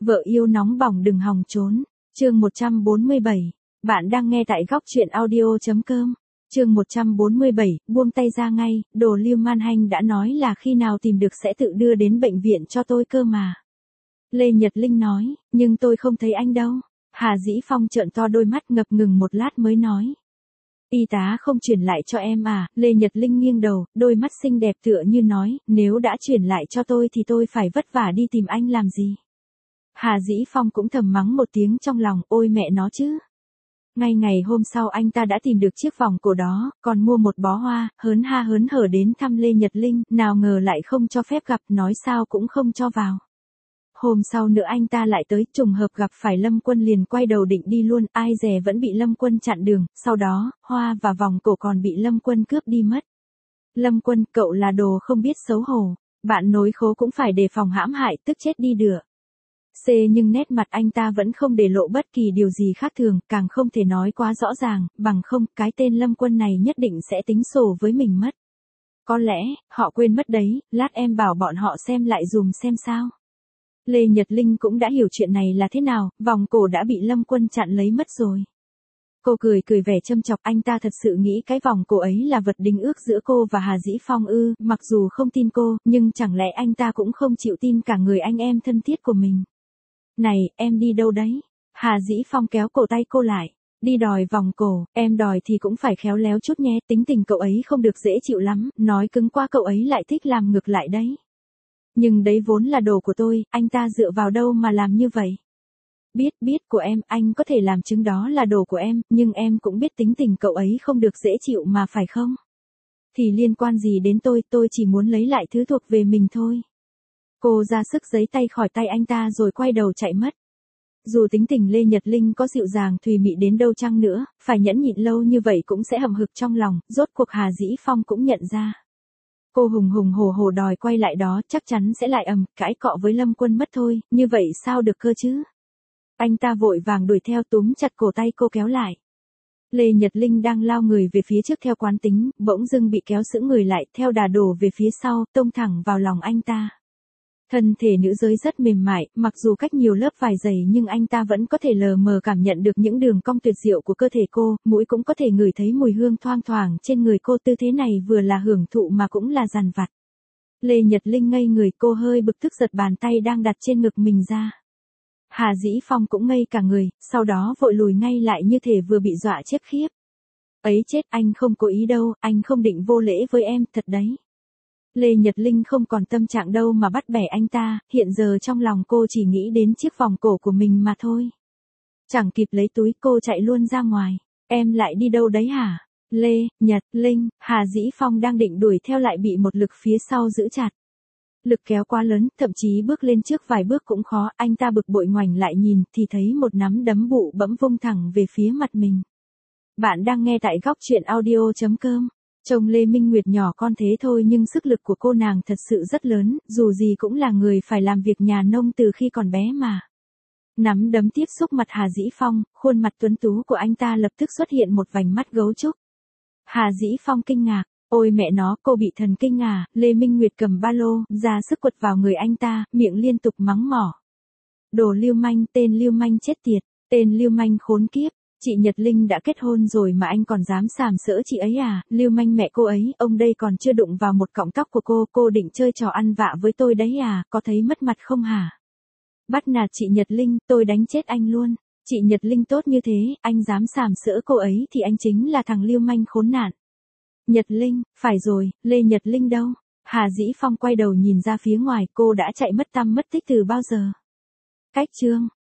Vợ yêu nóng bỏng đừng hòng trốn. Chương 147. Bạn đang nghe tại góc truyện audio.com. Chương 147, buông tay ra ngay, đồ Lưu Man Hanh đã nói là khi nào tìm được sẽ tự đưa đến bệnh viện cho tôi cơ mà. Lê Nhật Linh nói, nhưng tôi không thấy anh đâu. Hà Dĩ Phong trợn to đôi mắt ngập ngừng một lát mới nói. Y tá không chuyển lại cho em à? Lê Nhật Linh nghiêng đầu, đôi mắt xinh đẹp tựa như nói, nếu đã chuyển lại cho tôi thì tôi phải vất vả đi tìm anh làm gì? Hà Dĩ Phong cũng thầm mắng một tiếng trong lòng, ôi mẹ nó chứ. Ngay ngày hôm sau anh ta đã tìm được chiếc vòng cổ đó, còn mua một bó hoa, hớn ha hớn hở đến thăm Lê Nhật Linh, nào ngờ lại không cho phép gặp, nói sao cũng không cho vào. Hôm sau nữa anh ta lại tới, trùng hợp gặp phải Lâm Quân liền quay đầu định đi luôn, ai dè vẫn bị Lâm Quân chặn đường, sau đó, hoa và vòng cổ còn bị Lâm Quân cướp đi mất. Lâm Quân, cậu là đồ không biết xấu hổ, bạn nối khố cũng phải đề phòng hãm hại, tức chết đi được. Nhưng nét mặt anh ta vẫn không để lộ bất kỳ điều gì khác thường, càng không thể nói quá rõ ràng, bằng không, cái tên Lâm Quân này nhất định sẽ tính sổ với mình mất. Có lẽ, họ quên mất đấy, lát em bảo bọn họ xem lại dùm xem sao. Lê Nhật Linh cũng đã hiểu chuyện này là thế nào, vòng cổ đã bị Lâm Quân chặn lấy mất rồi. Cô cười vẻ châm chọc, anh ta thật sự nghĩ cái vòng cổ ấy là vật đính ước giữa cô và Hà Dĩ Phong ư? Mặc dù không tin cô, nhưng chẳng lẽ anh ta cũng không chịu tin cả người anh em thân thiết của mình. Này, em đi đâu đấy? Hà Dĩ Phong kéo cổ tay cô lại. Đi đòi vòng cổ, em đòi thì cũng phải khéo léo chút nhé, tính tình cậu ấy không được dễ chịu lắm, nói cứng quá cậu ấy lại thích làm ngược lại đấy. Nhưng đấy vốn là đồ của tôi, anh ta dựa vào đâu mà làm như vậy? Biết của em, anh có thể làm chứng đó là đồ của em, nhưng em cũng biết tính tình cậu ấy không được dễ chịu mà phải không? Thì liên quan gì đến tôi chỉ muốn lấy lại thứ thuộc về mình thôi. Cô ra sức giấy tay khỏi tay anh ta rồi quay đầu chạy mất. Dù tính tình Lê Nhật Linh có dịu dàng thùy mị đến đâu chăng nữa, phải nhẫn nhịn lâu như vậy cũng sẽ hậm hực trong lòng, rốt cuộc Hà Dĩ Phong cũng nhận ra. Cô hùng hổ đòi quay lại đó chắc chắn sẽ lại cãi cọ với Lâm Quân mất thôi, như vậy sao được cơ chứ? Anh ta vội vàng đuổi theo túm chặt cổ tay cô kéo lại. Lê Nhật Linh đang lao người về phía trước theo quán tính, bỗng dưng bị kéo sững người lại, theo đà đổ về phía sau, tông thẳng vào lòng anh ta. Thân thể nữ giới rất mềm mại, mặc dù cách nhiều lớp vải dày nhưng anh ta vẫn có thể lờ mờ cảm nhận được những đường cong tuyệt diệu của cơ thể cô, mũi cũng có thể ngửi thấy mùi hương thoang thoảng trên người cô, tư thế này vừa là hưởng thụ mà cũng là dằn vặt. Lê Nhật Linh ngây người, cô hơi bực tức giật bàn tay đang đặt trên ngực mình ra. Hà Dĩ Phong cũng ngây cả người, sau đó vội lùi ngay lại như thể vừa bị dọa chết khiếp. Ấy chết, anh không cố ý đâu, anh không định vô lễ với em, thật đấy. Lê Nhật Linh không còn tâm trạng đâu mà bắt bẻ anh ta, hiện giờ trong lòng cô chỉ nghĩ đến chiếc vòng cổ của mình mà thôi. Chẳng kịp lấy túi cô chạy luôn ra ngoài. Em lại đi đâu đấy hả? Lê Nhật Linh, Hà Dĩ Phong đang định đuổi theo lại bị một lực phía sau giữ chặt. Lực kéo quá lớn, thậm chí bước lên trước vài bước cũng khó, anh ta bực bội ngoảnh lại nhìn thì thấy một nắm đấm bụ bẫm vung thẳng về phía mặt mình. Bạn đang nghe tại góc truyện audio.com. Chồng Lê Minh Nguyệt nhỏ con thế thôi nhưng sức lực của cô nàng thật sự rất lớn, dù gì cũng là người phải làm việc nhà nông từ khi còn bé mà. Nắm đấm tiếp xúc mặt Hà Dĩ Phong, khuôn mặt tuấn tú của anh ta lập tức xuất hiện một vành mắt gấu trúc. Hà Dĩ Phong kinh ngạc, ôi mẹ nó, cô bị thần kinh à? Lê Minh Nguyệt cầm ba lô, ra sức quật vào người anh ta, miệng liên tục mắng mỏ. Đồ lưu manh, tên lưu manh chết tiệt, tên lưu manh khốn kiếp. Chị Nhật Linh đã kết hôn rồi mà anh còn dám sàm sỡ chị ấy à? Lưu manh mẹ cô ấy, ông đây còn chưa đụng vào một cọng tóc của cô định chơi trò ăn vạ với tôi đấy à? Có thấy mất mặt không hả? Bắt nạt chị Nhật Linh, tôi đánh chết anh luôn. Chị Nhật Linh tốt như thế, anh dám sàm sỡ cô ấy thì anh chính là thằng lưu manh khốn nạn. Nhật Linh, phải rồi, Lê Nhật Linh đâu? Hà Dĩ Phong quay đầu nhìn ra phía ngoài, cô đã chạy mất tăm mất tích từ bao giờ? Cách chương